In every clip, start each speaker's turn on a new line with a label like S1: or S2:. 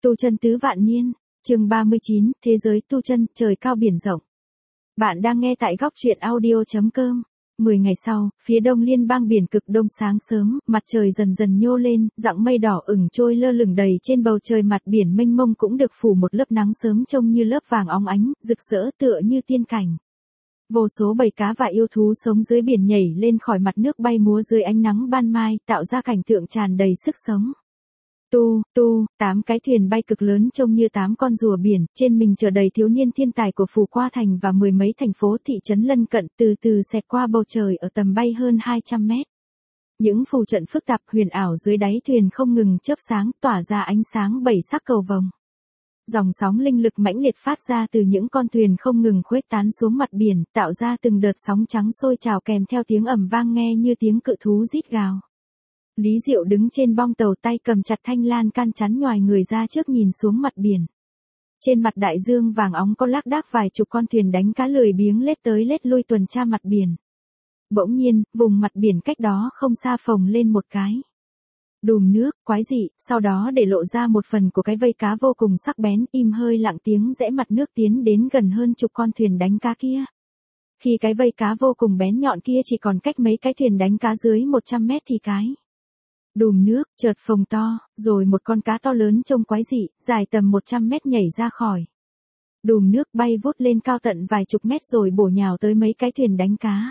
S1: Tu chân tứ vạn niên, chương 39, thế giới tu chân, trời cao biển rộng. Bạn đang nghe tại góc truyện audio.com. 10 ngày sau, phía đông liên bang biển cực đông sáng sớm, mặt trời dần dần nhô lên, dặng mây đỏ ửng trôi lơ lửng đầy trên bầu trời, mặt biển mênh mông cũng được phủ một lớp nắng sớm trông như lớp vàng óng ánh, rực rỡ tựa như tiên cảnh. Vô số bầy cá và yêu thú sống dưới biển nhảy lên khỏi mặt nước, bay múa dưới ánh nắng ban mai, tạo ra cảnh tượng tràn đầy sức sống. 8 cái thuyền bay cực lớn trông như 8 con rùa biển, trên mình chở đầy thiếu niên thiên tài của Phù Qua Thành và mười mấy thành phố thị trấn lân cận, từ từ xẹt qua bầu trời ở tầm bay hơn 200 mét. Những phù trận phức tạp huyền ảo dưới đáy thuyền không ngừng chớp sáng, tỏa ra ánh sáng bảy sắc cầu vồng. Dòng sóng linh lực mãnh liệt phát ra từ những con thuyền không ngừng khuếch tán xuống mặt biển, tạo ra từng đợt sóng trắng sôi trào kèm theo tiếng ầm vang nghe như tiếng cự thú rít gào. Lý Diệu đứng trên bong tàu, tay cầm chặt thanh lan can chắn nhoài người ra trước nhìn xuống mặt biển. Trên mặt đại dương vàng óng có lác đác vài chục con thuyền đánh cá lười biếng lết tới lết lui tuần tra mặt biển. Bỗng nhiên, vùng mặt biển cách đó không xa phồng lên một cái đùm nước quái dị, sau đó để lộ ra một phần của cái vây cá vô cùng sắc bén, im hơi lặng tiếng rẽ mặt nước tiến đến gần hơn chục con thuyền đánh cá kia. Khi cái vây cá vô cùng bén nhọn kia chỉ còn cách mấy cái thuyền đánh cá dưới 100 mét thì cái đùm nước chợt phồng to, rồi một con cá to lớn trông quái dị, dài tầm 100 mét nhảy ra khỏi đùm nước, bay vút lên cao tận vài chục mét rồi bổ nhào tới mấy cái thuyền đánh cá.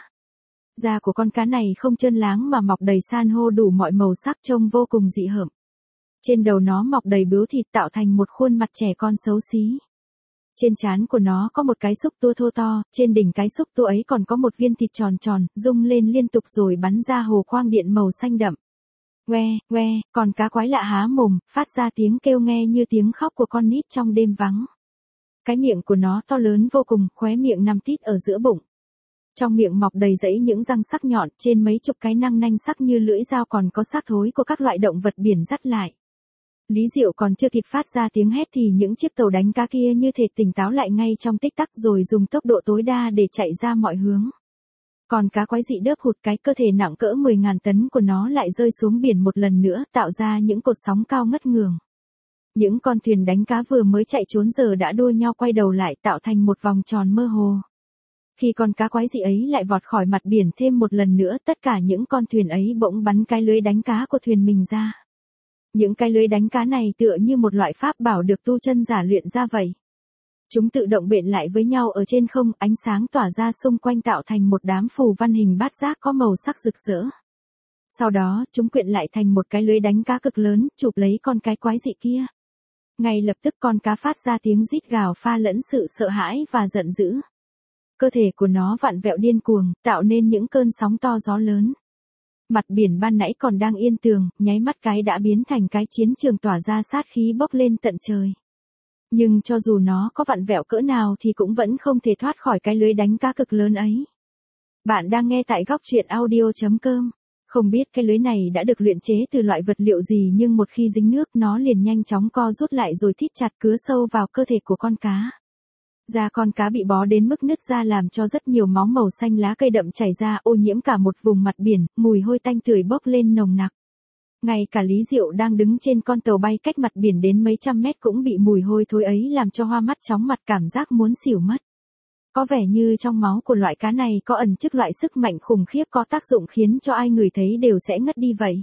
S1: Da của con cá này không trơn láng mà mọc đầy san hô đủ mọi màu sắc, trông vô cùng dị hợm. Trên đầu nó mọc đầy bướu thịt tạo thành một khuôn mặt trẻ con xấu xí. Trên trán của nó có một cái xúc tua thô to, trên đỉnh cái xúc tua ấy còn có một viên thịt tròn tròn, rung lên liên tục rồi bắn ra hồ quang điện màu xanh đậm. Ngoe, con cá quái lạ há mồm, phát ra tiếng kêu nghe như tiếng khóc của con nít trong đêm vắng. Cái miệng của nó to lớn vô cùng, khóe miệng nằm tít ở giữa bụng. Trong miệng mọc đầy rẫy những răng sắc nhọn, trên mấy chục cái răng nanh sắc như lưỡi dao còn có xác thối của các loại động vật biển dắt lại. Lý Diệu còn chưa kịp phát ra tiếng hét thì những chiếc tàu đánh cá kia như thể tỉnh táo lại ngay trong tích tắc rồi dùng tốc độ tối đa để chạy ra mọi hướng. Còn cá quái dị đớp hụt, cái cơ thể nặng cỡ 10.000 tấn của nó lại rơi xuống biển một lần nữa, tạo ra những cột sóng cao ngất ngường. Những con thuyền đánh cá vừa mới chạy trốn giờ đã đua nhau quay đầu lại, tạo thành một vòng tròn mơ hồ. Khi con cá quái dị ấy lại vọt khỏi mặt biển thêm một lần nữa, tất cả những con thuyền ấy bỗng bắn cái lưới đánh cá của thuyền mình ra. Những cái lưới đánh cá này tựa như một loại pháp bảo được tu chân giả luyện ra vậy. Chúng tự động bện lại với nhau ở trên không, ánh sáng tỏa ra xung quanh tạo thành một đám phù văn hình bát giác có màu sắc rực rỡ. Sau đó, chúng quyện lại thành một cái lưới đánh cá cực lớn, chụp lấy con cái quái dị kia. Ngay lập tức con cá phát ra tiếng rít gào pha lẫn sự sợ hãi và giận dữ. Cơ thể của nó vặn vẹo điên cuồng, tạo nên những cơn sóng to gió lớn. Mặt biển ban nãy còn đang yên tường, nháy mắt cái đã biến thành cái chiến trường tỏa ra sát khí bốc lên tận trời. Nhưng cho dù nó có vặn vẹo cỡ nào thì cũng vẫn không thể thoát khỏi cái lưới đánh cá cực lớn ấy. Bạn đang nghe tại góc truyện audio.com. Không biết cái lưới này đã được luyện chế từ loại vật liệu gì nhưng một khi dính nước nó liền nhanh chóng co rút lại rồi thít chặt cứa sâu vào cơ thể của con cá. Da con cá bị bó đến mức nứt ra làm cho rất nhiều máu màu xanh lá cây đậm chảy ra, ô nhiễm cả một vùng mặt biển, mùi hôi tanh tưởi bốc lên nồng nặc. Ngay cả Lý Diệu đang đứng trên con tàu bay cách mặt biển đến mấy trăm mét cũng bị mùi hôi thối ấy làm cho hoa mắt chóng mặt, cảm giác muốn xỉu mất. Có vẻ như trong máu của loại cá này có ẩn chứa loại sức mạnh khủng khiếp có tác dụng khiến cho ai người thấy đều sẽ ngất đi vậy.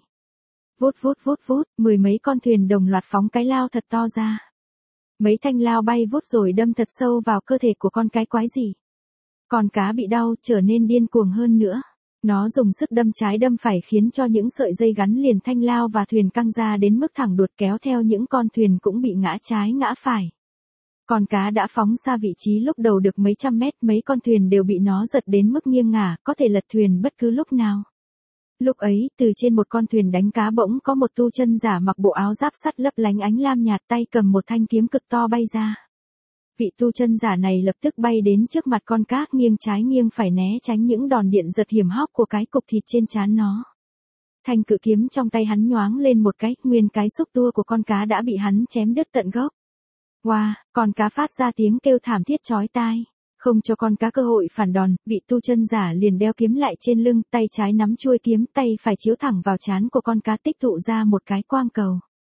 S1: Vút, mười mấy con thuyền đồng loạt phóng cái lao thật to ra. Mấy thanh lao bay vút rồi đâm thật sâu vào cơ thể của con cái quái dị. Con cá bị đau trở nên điên cuồng hơn nữa. Nó dùng sức đâm trái đâm phải khiến cho những sợi dây gắn liền thanh lao và thuyền căng ra đến mức thẳng đuột, kéo theo những con thuyền cũng bị ngã trái ngã phải. Con cá đã phóng xa vị trí lúc đầu được mấy trăm mét, mấy con thuyền đều bị nó giật đến mức nghiêng ngả, có thể lật thuyền bất cứ lúc nào. Lúc ấy, từ trên một con thuyền đánh cá bỗng có một tu chân giả mặc bộ áo giáp sắt lấp lánh ánh lam nhạt, tay cầm một thanh kiếm cực to bay ra. Vị tu chân giả này lập tức bay đến trước mặt con cá, nghiêng trái nghiêng phải né tránh những đòn điện giật hiểm hóc của cái cục thịt trên trán nó. Thanh cự kiếm trong tay hắn nhoáng lên một cái, nguyên cái xúc tua của con cá đã bị hắn chém đứt tận gốc. Wow, con cá phát ra tiếng kêu thảm thiết chói tai. Không cho con cá cơ hội phản đòn, vị tu chân giả liền đeo kiếm lại trên lưng, tay trái nắm chuôi kiếm, tay phải chiếu thẳng vào trán của con cá, tích tụ ra một cái quang cầu.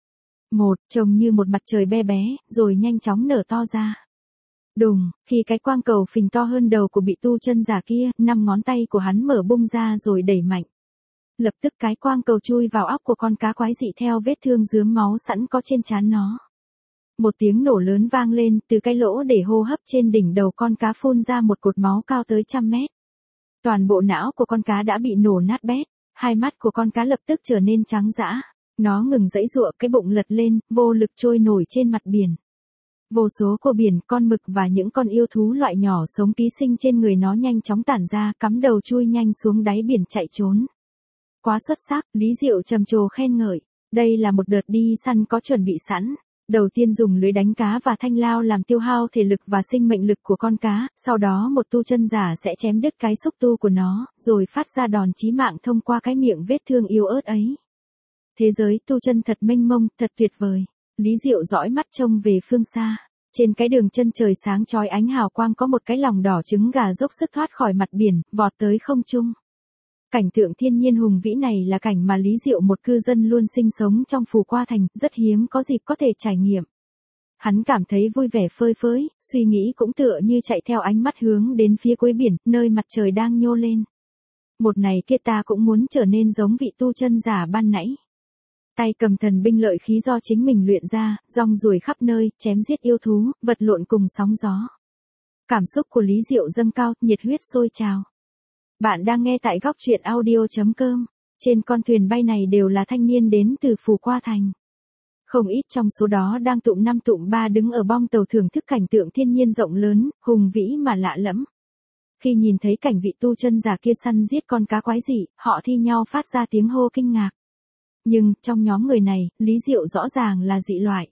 S1: Một, trông như một mặt trời be bé, rồi nhanh chóng nở to ra. Đùng, khi cái quang cầu phình to hơn đầu của bị tu chân giả kia, 5 ngón tay của hắn mở bung ra rồi đẩy mạnh. Lập tức cái quang cầu chui vào óc của con cá quái dị theo vết thương rướm máu sẵn có trên trán nó. Một tiếng nổ lớn vang lên, từ cái lỗ để hô hấp trên đỉnh đầu con cá phun ra một cột máu cao tới 100 mét. Toàn bộ não của con cá đã bị nổ nát bét, hai mắt của con cá lập tức trở nên trắng dã. Nó ngừng giãy giụa, cái bụng lật lên, vô lực trôi nổi trên mặt biển. Vô số cua biển, con mực và những con yêu thú loại nhỏ sống ký sinh trên người nó nhanh chóng tản ra, cắm đầu chui nhanh xuống đáy biển chạy trốn. Quá xuất sắc, Lý Diệu trầm trồ khen ngợi. Đây là một đợt đi săn có chuẩn bị sẵn. Đầu tiên dùng lưới đánh cá và thanh lao làm tiêu hao thể lực và sinh mệnh lực của con cá, sau đó một tu chân giả sẽ chém đứt cái xúc tu của nó, rồi phát ra đòn chí mạng thông qua cái miệng vết thương yếu ớt ấy. Thế giới tu chân thật mênh mông, thật tuyệt vời. Lý Diệu dõi mắt trông về phương xa. Trên cái đường chân trời sáng chói ánh hào quang có một cái lòng đỏ trứng gà dốc sức thoát khỏi mặt biển, vọt tới không trung. Cảnh tượng thiên nhiên hùng vĩ này là cảnh mà Lý Diệu, một cư dân luôn sinh sống trong Phù Qua Thành, rất hiếm có dịp có thể trải nghiệm. Hắn cảm thấy vui vẻ phơi phới, suy nghĩ cũng tựa như chạy theo ánh mắt hướng đến phía cuối biển, nơi mặt trời đang nhô lên. Một ngày kia ta cũng muốn trở nên giống vị tu chân giả ban nãy. Tay cầm thần binh lợi khí do chính mình luyện ra, rong ruổi khắp nơi, chém giết yêu thú, vật lộn cùng sóng gió. Cảm xúc của Lý Diệu dâng cao, nhiệt huyết sôi trào. Bạn đang nghe tại góc truyện audio.com. Trên con thuyền bay này đều là thanh niên đến từ Phù Qua Thành. Không ít trong số đó đang tụm 5 tụm 3 đứng ở bong tàu thưởng thức cảnh tượng thiên nhiên rộng lớn, hùng vĩ mà lạ lẫm. Khi nhìn thấy cảnh vị tu chân giả kia săn giết con cá quái dị, họ thi nhau phát ra tiếng hô kinh ngạc. Nhưng, trong nhóm người này, Lý Diệu rõ ràng là dị loại.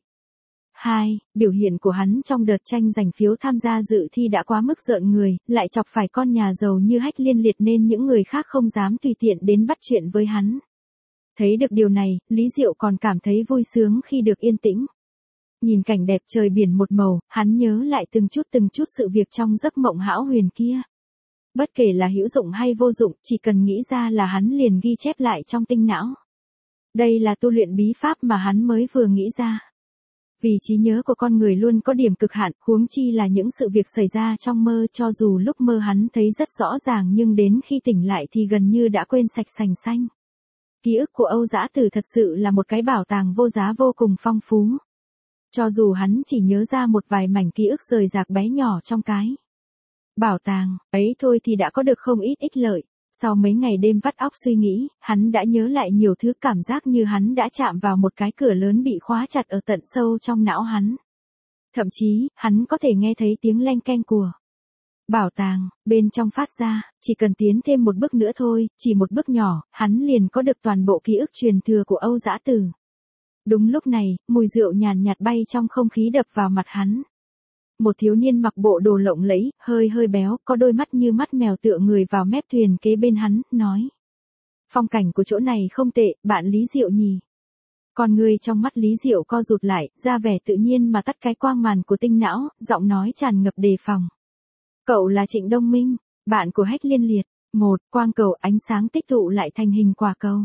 S1: 2. Biểu hiện của hắn trong đợt tranh giành phiếu tham gia dự thi đã quá mức rợn người, lại chọc phải con nhà giàu như Hách Liên Liệt nên những người khác không dám tùy tiện đến bắt chuyện với hắn. Thấy được điều này, Lý Diệu còn cảm thấy vui sướng khi được yên tĩnh. Nhìn cảnh đẹp trời biển một màu, hắn nhớ lại từng chút sự việc trong giấc mộng hão huyền kia. Bất kể là hữu dụng hay vô dụng, chỉ cần nghĩ ra là hắn liền ghi chép lại trong tinh não. Đây là tu luyện bí pháp mà hắn mới vừa nghĩ ra. Vì trí nhớ của con người luôn có điểm cực hạn, huống chi là những sự việc xảy ra trong mơ, cho dù lúc mơ hắn thấy rất rõ ràng nhưng đến khi tỉnh lại thì gần như đã quên sạch sành xanh. Ký ức của Âu Dã Tử thật sự là một cái bảo tàng vô giá vô cùng phong phú. Cho dù hắn chỉ nhớ ra một vài mảnh ký ức rời rạc bé nhỏ trong cái bảo tàng ấy thôi thì đã có được không ít ích lợi. Sau mấy ngày đêm vắt óc suy nghĩ, hắn đã nhớ lại nhiều thứ, cảm giác như hắn đã chạm vào một cái cửa lớn bị khóa chặt ở tận sâu trong não hắn. Thậm chí, hắn có thể nghe thấy tiếng leng keng của bảo tàng bên trong phát ra, chỉ cần tiến thêm một bước nữa thôi, chỉ một bước nhỏ, hắn liền có được toàn bộ ký ức truyền thừa của Âu Dã Tử. Đúng lúc này, mùi rượu nhàn nhạt bay trong không khí đập vào mặt hắn. Một thiếu niên mặc bộ đồ lộng lẫy, hơi béo, có đôi mắt như mắt mèo tựa người vào mép thuyền kế bên hắn, nói. Phong cảnh của chỗ này không tệ, bạn Lý Diệu nhỉ. Con người trong mắt Lý Diệu co rụt lại, ra vẻ tự nhiên mà tắt cái quang màn của tinh não, giọng nói tràn ngập đề phòng. Cậu là Trịnh Đông Minh, bạn của Hách Liên Liệt. 1. Quang cầu ánh sáng tích tụ lại thành hình quả cầu.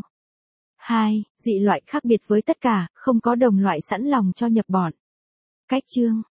S1: 2. Dị loại khác biệt với tất cả, không có đồng loại sẵn lòng cho nhập bọn. Cách chương.